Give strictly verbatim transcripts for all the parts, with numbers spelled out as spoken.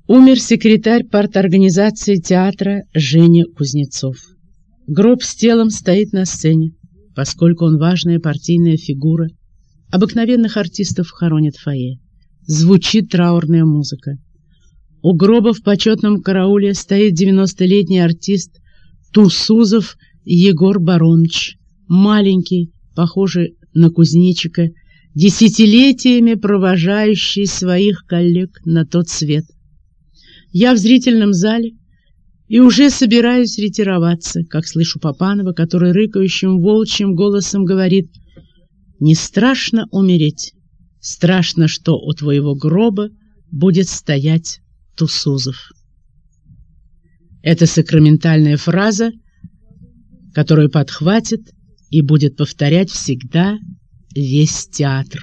Умер секретарь парторганизации театра Женя Кузнецов. Гроб с телом стоит на сцене, поскольку он важная партийная фигура. Обыкновенных артистов хоронят в фойе. Звучит траурная музыка. У гроба в почетном карауле стоит девяностолетний артист Тусузов Егор Бароныч, маленький, похожий на кузнечика, десятилетиями провожающий своих коллег на тот свет. Я в зрительном зале и уже собираюсь ретироваться, как слышу Папанова, который рыкающим волчьим голосом говорит: «Не страшно умереть, страшно, что у твоего гроба будет стоять Тусузов». Это сакраментальная фраза, которую подхватит и будет повторять всегда весь театр.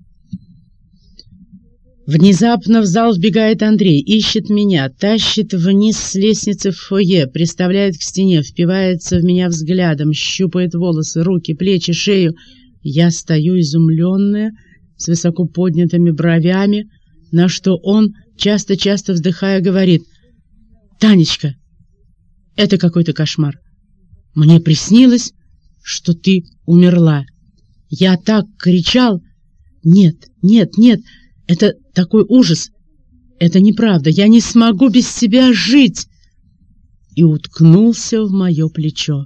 Внезапно в зал вбегает Андрей, ищет меня, тащит вниз с лестницы в фойе, приставляет к стене, впивается в меня взглядом, щупает волосы, руки, плечи, шею. Я стою изумленная, с высоко поднятыми бровями, на что он, часто-часто вздыхая, говорит: «Танечка, это какой-то кошмар. Мне приснилось, что ты умерла. Я так кричал. Нет, нет, нет, это такой ужас. Это неправда. Я не смогу без тебя жить». И уткнулся в мое плечо.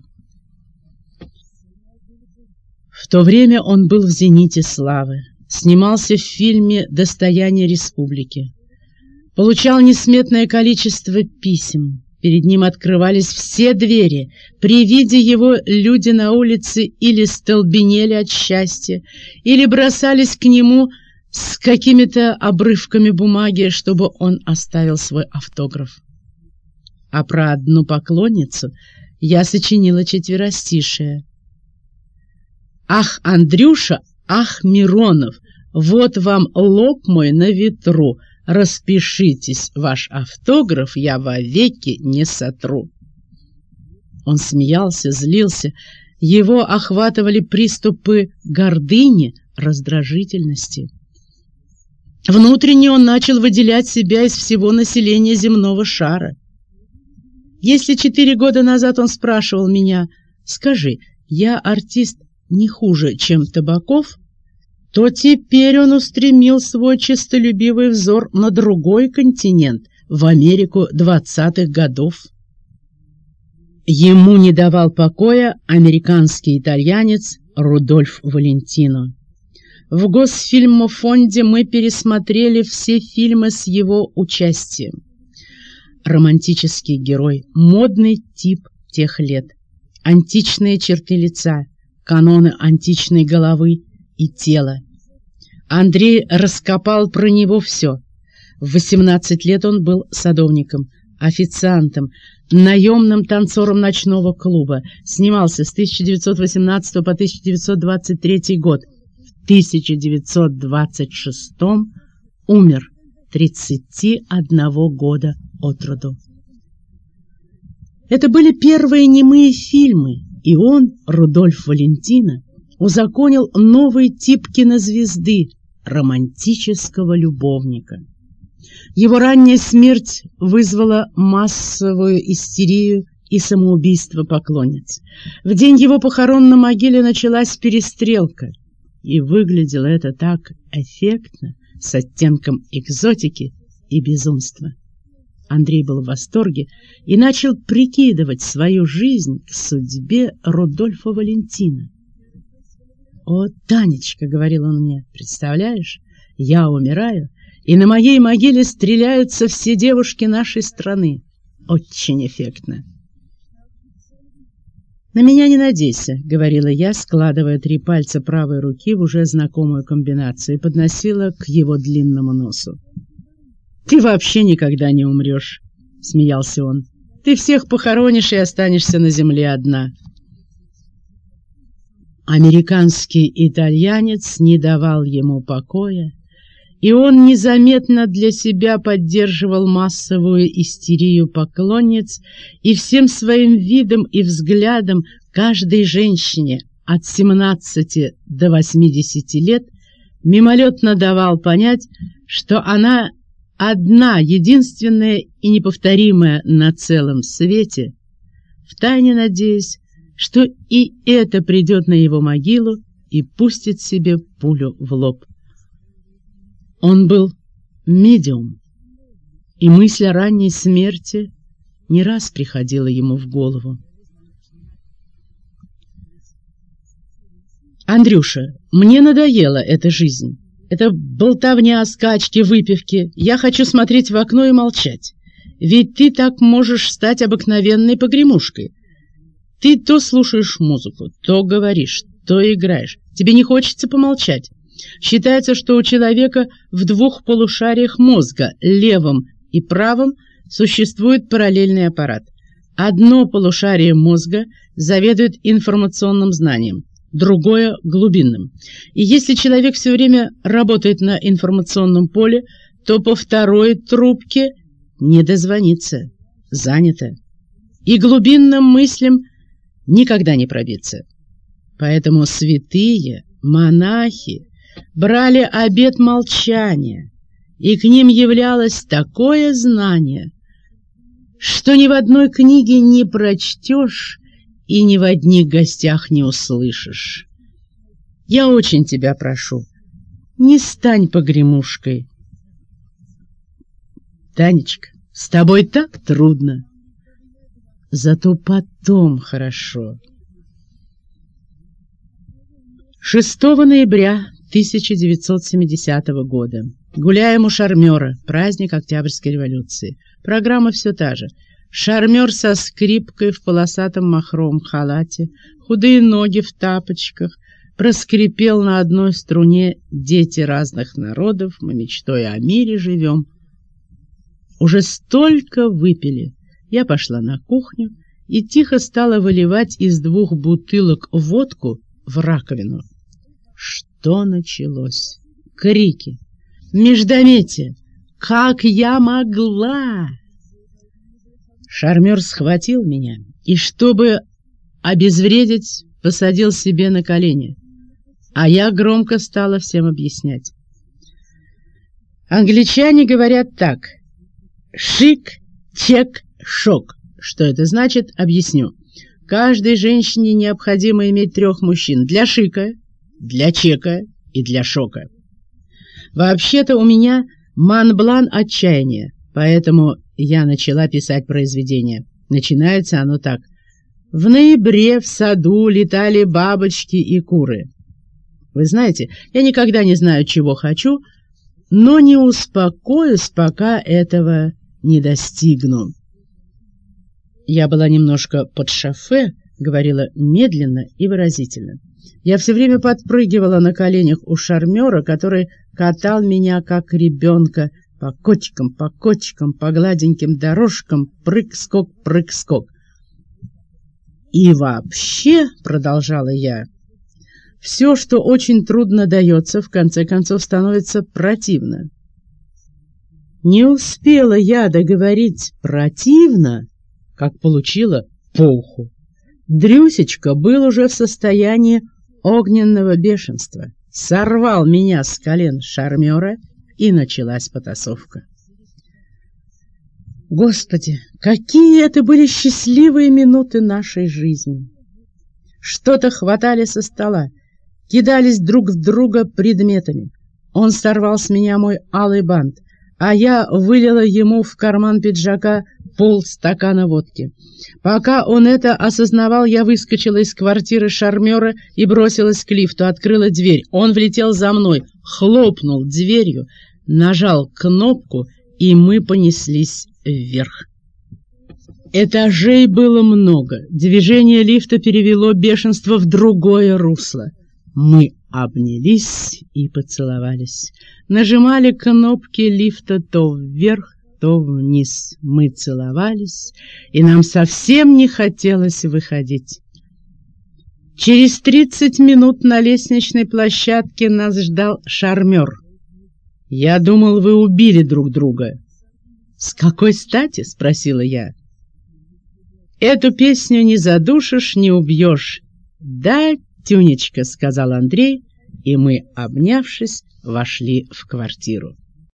В то время он был в зените славы. Снимался в фильме «Достояние республики». Получал несметное количество писем. Перед ним открывались все двери. При виде его люди на улице или столбенели от счастья, или бросались к нему с какими-то обрывками бумаги, чтобы он оставил свой автограф. А про одну поклонницу я сочинила четверостишее. «Ах, Андрюша, ах, Миронов, вот вам лоб мой на ветру. Распишитесь, ваш автограф я вовеки не сотру». Он смеялся, злился. Его охватывали приступы гордыни, раздражительности. Внутренне он начал выделять себя из всего населения земного шара. Если четыре года назад он спрашивал меня: «Скажи, я артист не хуже, чем Табаков?», то теперь он устремил свой честолюбивый взор на другой континент, в Америку двадцатых годов. Ему не давал покоя американский итальянец Рудольф Валентино. В Госфильмофонде мы пересмотрели все фильмы с его участием. Романтический герой, модный тип тех лет, античные черты лица, каноны античной головы и тела. Андрей раскопал про него все. В восемнадцать лет он был садовником, официантом, наемным танцором ночного клуба. Снимался с тысяча девятьсот восемнадцатого по тысяча девятьсот двадцать третий год. В тысяча девятьсот двадцать шестом умер, тридцати одного года от роду. Это были первые немые фильмы, и он, Рудольф Валентино, узаконил новый тип кинозвезды — романтического любовника. Его ранняя смерть вызвала массовую истерию и самоубийство поклонниц. В день его похорон на могиле началась перестрелка, и выглядело это так эффектно, с оттенком экзотики и безумства. Андрей был в восторге и начал прикидывать свою жизнь к судьбе Рудольфа Валентино. «О, Танечка, — говорил он мне, — представляешь, я умираю, и на моей могиле стреляются все девушки нашей страны. Очень эффектно». «На меня не надейся, — говорила я, складывая три пальца правой руки в уже знакомую комбинацию, и подносила к его длинному носу. «Ты вообще никогда не умрешь, — смеялся он. — Ты всех похоронишь и останешься на земле одна». Американский итальянец не давал ему покоя, и он незаметно для себя поддерживал массовую истерию поклонниц и всем своим видом и взглядом каждой женщине от семнадцати до восьмидесяти лет мимолетно давал понять, что она одна, единственная и неповторимая на целом свете, втайне надеясь, что и это придет на его могилу и пустит себе пулю в лоб. Он был медиум, и мысль о ранней смерти не раз приходила ему в голову. «Андрюша, мне надоела эта жизнь. Это болтовня, скачки, выпивки. Я хочу смотреть в окно и молчать. Ведь ты так можешь стать обыкновенной погремушкой. Ты то слушаешь музыку, то говоришь, то играешь. Тебе не хочется помолчать. Считается, что у человека в двух полушариях мозга, левом и правом, существует параллельный аппарат. Одно полушарие мозга заведует информационным знанием, другое — глубинным. И если человек все время работает на информационном поле, то по второй трубке не дозвониться, занято. И глубинным мыслям никогда не пробиться. Поэтому святые, монахи брали обет молчания, и к ним являлось такое знание, что ни в одной книге не прочтешь и ни в одних гостях не услышишь. Я очень тебя прошу, не стань погремушкой. Танечка, с тобой так трудно, зато потом хорошо. шестого ноября тысяча девятьсот семидесятого года. Гуляем у шармера, праздник Октябрьской революции. Программа все та же. Шармер со скрипкой в полосатом махровом халате, худые ноги в тапочках, проскрипел на одной струне: «Дети разных народов, мы мечтой о мире живем». Уже столько выпили. Я пошла на кухню и тихо стала выливать из двух бутылок водку в раковину. Что началось? Крики, междометия. Как я могла? Шармер схватил меня и, чтобы обезвредить, посадил себе на колени, а я громко стала всем объяснять. Англичане говорят так: шик, чек, шок. Что это значит, объясню. Каждой женщине необходимо иметь трех мужчин: для шика, для чека и для шока. Вообще-то у меня Монблан отчаяния, поэтому я начала писать произведение. Начинается оно так: в ноябре в саду летали бабочки и куры. Вы знаете, я никогда не знаю, чего хочу, но не успокоюсь, пока этого не достигну. Я была немножко под шофе, говорила медленно и выразительно. Я все время подпрыгивала на коленях у шармера, который катал меня, как ребенка, по кочкам, по кочкам, по гладеньким дорожкам, прыг-скок, прыг-скок. И вообще, продолжала я, все, что очень трудно дается, в конце концов становится противно. Не успела я договорить «противно», как получила по уху. Дрюсечка был уже в состоянии огненного бешенства, сорвал меня с колен шармера, и началась потасовка. Господи, какие это были счастливые минуты нашей жизни! Что-то хватали со стола, кидались друг в друга предметами. Он сорвал с меня мой алый бант, а я вылила ему в карман пиджака полстакана водки. Пока он это осознавал, я выскочила из квартиры шармера и бросилась к лифту, открыла дверь. Он влетел за мной, хлопнул дверью, нажал кнопку, и мы понеслись вверх. Этажей было много. Движение лифта перевело бешенство в другое русло. Мы обнялись и поцеловались. Нажимали кнопки лифта то вверх, то вниз. Мы целовались, и нам совсем не хотелось выходить. Через тридцать минут на лестничной площадке нас ждал шармер. «Я думал, вы убили друг друга». «С какой стати?» — спросила я. «Эту песню не задушишь, не убьешь». «Да, Тюнечка», — сказал Андрей, и мы, обнявшись, вошли в квартиру.